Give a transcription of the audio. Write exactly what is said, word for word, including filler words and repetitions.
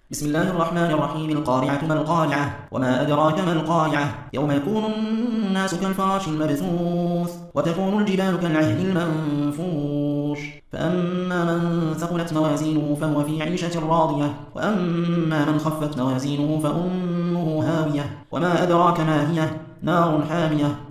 بسم الله الرحمن الرحيم. القارعة ما القارعة وما أدراك ما القارعة يوم يكون الناس كالفراش المبثوث وتكون الجبال كالعهن المنفوش فأما من ثقلت موازينه فهو في عيشة راضية وأما من خفت موازينه فأمه هاوية وما أدراك ما هي نار حامية